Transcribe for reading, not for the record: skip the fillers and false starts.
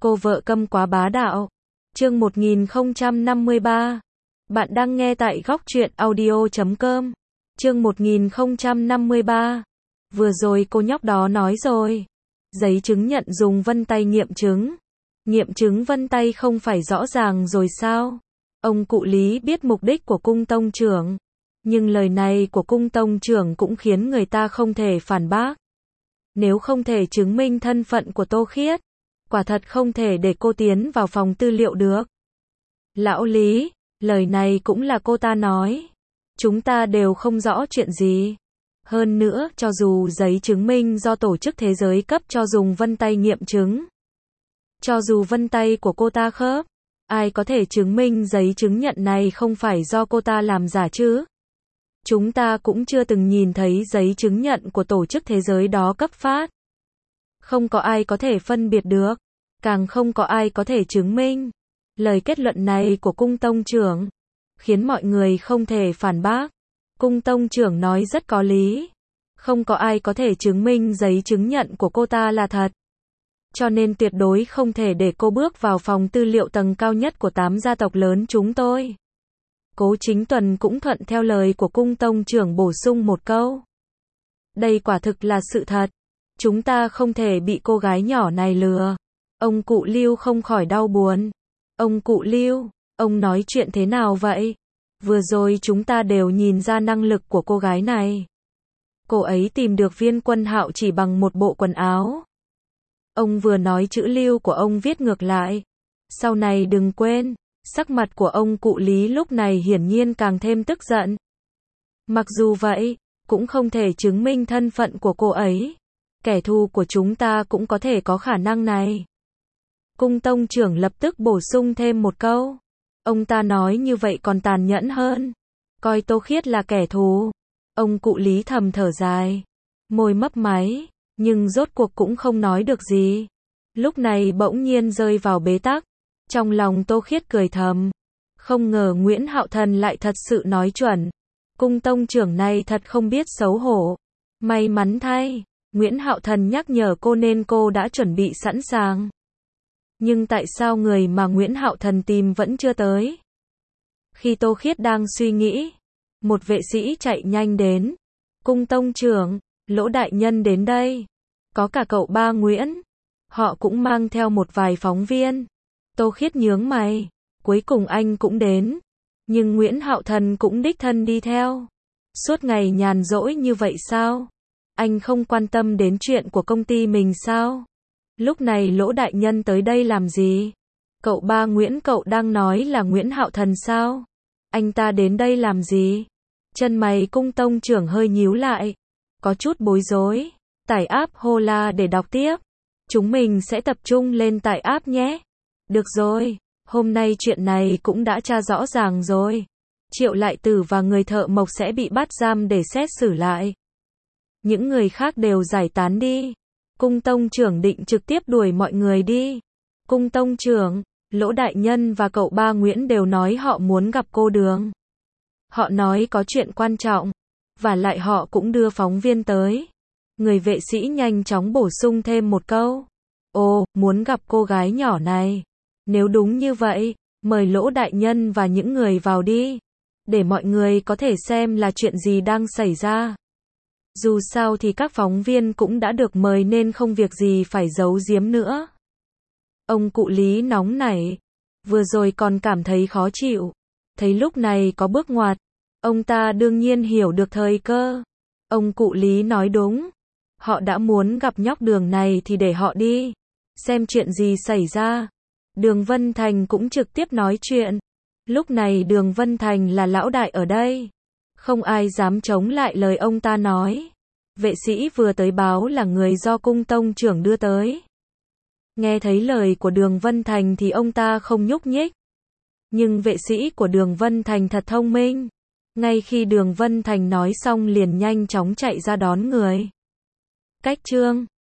Cô vợ câm quá bá đạo. Chương 1053. Bạn đang nghe tại góc truyện audio.com. Chương 1053. Vừa rồi cô nhóc đó nói rồi. Giấy chứng nhận dùng vân tay nghiệm chứng. Nghiệm chứng vân tay không phải rõ ràng rồi sao? Ông cụ Lý biết mục đích của cung tông trưởng. Nhưng lời này của cung tông trưởng cũng khiến người ta không thể phản bác. Nếu không thể chứng minh thân phận của Tô Khiết, quả thật không thể để cô tiến vào phòng tư liệu được. Lão Lý, lời này cũng là cô ta nói. Chúng ta đều không rõ chuyện gì. Hơn nữa, cho dù giấy chứng minh do Tổ chức Thế giới cấp cho dùng vân tay nghiệm chứng. Cho dù vân tay của cô ta khớp, ai có thể chứng minh giấy chứng nhận này không phải do cô ta làm giả chứ? Chúng ta cũng chưa từng nhìn thấy giấy chứng nhận của Tổ chức Thế giới đó cấp phát. Không có ai có thể phân biệt được, càng không có ai có thể chứng minh. Lời kết luận này của cung tông trưởng khiến mọi người không thể phản bác. Cung tông trưởng nói rất có lý. Không có ai có thể chứng minh giấy chứng nhận của cô ta là thật. Cho nên tuyệt đối không thể để cô bước vào phòng tư liệu tầng cao nhất của 8 gia tộc lớn chúng tôi. Cố Chính Tuần cũng thuận theo lời của cung tông trưởng bổ sung một câu. Đây quả thực là sự thật. Chúng ta không thể bị cô gái nhỏ này lừa. Ông cụ Lưu không khỏi đau buồn. Ông cụ Lưu, ông nói chuyện thế nào vậy? Vừa rồi chúng ta đều nhìn ra năng lực của cô gái này. Cô ấy tìm được Viên Quân Hạo chỉ bằng một bộ quần áo. Ông vừa nói chữ Lưu của ông viết ngược lại. Sau này đừng quên, sắc mặt của ông cụ Lý lúc này hiển nhiên càng thêm tức giận. Mặc dù vậy, cũng không thể chứng minh thân phận của cô ấy. Kẻ thù của chúng ta cũng có thể có khả năng này. Cung tông trưởng lập tức bổ sung thêm một câu. Ông ta nói như vậy còn tàn nhẫn hơn. Coi Tô Khiết là kẻ thù. Ông cụ Lý thầm thở dài. Môi mấp máy, nhưng rốt cuộc cũng không nói được gì. Lúc này bỗng nhiên rơi vào bế tắc. Trong lòng Tô Khiết cười thầm. Không ngờ Nguyễn Hạo Thần lại thật sự nói chuẩn. Cung tông trưởng này thật không biết xấu hổ. May mắn thay, Nguyễn Hạo Thần nhắc nhở cô nên cô đã chuẩn bị sẵn sàng. Nhưng tại sao người mà Nguyễn Hạo Thần tìm vẫn chưa tới? Khi Tô Khiết đang suy nghĩ, một vệ sĩ chạy nhanh đến. Cung tông trưởng, Lỗ đại nhân đến đây. Có cả cậu ba Nguyễn. Họ cũng mang theo một vài phóng viên. Tô Khiết nhướng mày. Cuối cùng anh cũng đến. Nhưng Nguyễn Hạo Thần cũng đích thân đi theo. Suốt ngày nhàn rỗi như vậy sao? Anh không quan tâm đến chuyện của công ty mình sao? Lúc này Lỗ đại nhân tới đây làm gì? Cậu ba Nguyễn cậu đang nói là Nguyễn Hạo Thần sao? Anh ta đến đây làm gì? Chân mày cung tông trưởng hơi nhíu lại. Có chút bối rối. Tải app Hola để đọc tiếp. Chúng mình sẽ tập trung lên tải app nhé. Được rồi, hôm nay chuyện này cũng đã tra rõ ràng rồi. Triệu Lại Tử và người thợ mộc sẽ bị bắt giam để xét xử lại. Những người khác đều giải tán đi. Cung tông trưởng định trực tiếp đuổi mọi người đi. Cung tông trưởng, Lỗ đại nhân và cậu ba Nguyễn đều nói họ muốn gặp cô Đường. Họ nói có chuyện quan trọng. Và lại họ cũng đưa phóng viên tới. Người vệ sĩ nhanh chóng bổ sung thêm một câu. Ồ, muốn gặp cô gái nhỏ này. Nếu đúng như vậy, mời Lỗ đại nhân và những người vào đi. Để mọi người có thể xem là chuyện gì đang xảy ra. Dù sao thì các phóng viên cũng đã được mời nên không việc gì phải giấu giếm nữa. Ông cụ Lý nóng nảy. Vừa rồi còn cảm thấy khó chịu. Thấy lúc này có bước ngoặt. Ông ta đương nhiên hiểu được thời cơ. Ông cụ Lý nói đúng. Họ đã muốn gặp nhóc Đường này thì để họ đi. Xem chuyện gì xảy ra. Đường Vân Thành cũng trực tiếp nói chuyện. Lúc này Đường Vân Thành là lão đại ở đây. Không ai dám chống lại lời ông ta nói. Vệ sĩ vừa tới báo là người do cung tông trưởng đưa tới. Nghe thấy lời của Đường Vân Thành thì ông ta không nhúc nhích. Nhưng vệ sĩ của Đường Vân Thành thật thông minh. Ngay khi Đường Vân Thành nói xong liền nhanh chóng chạy ra đón người. Cách chương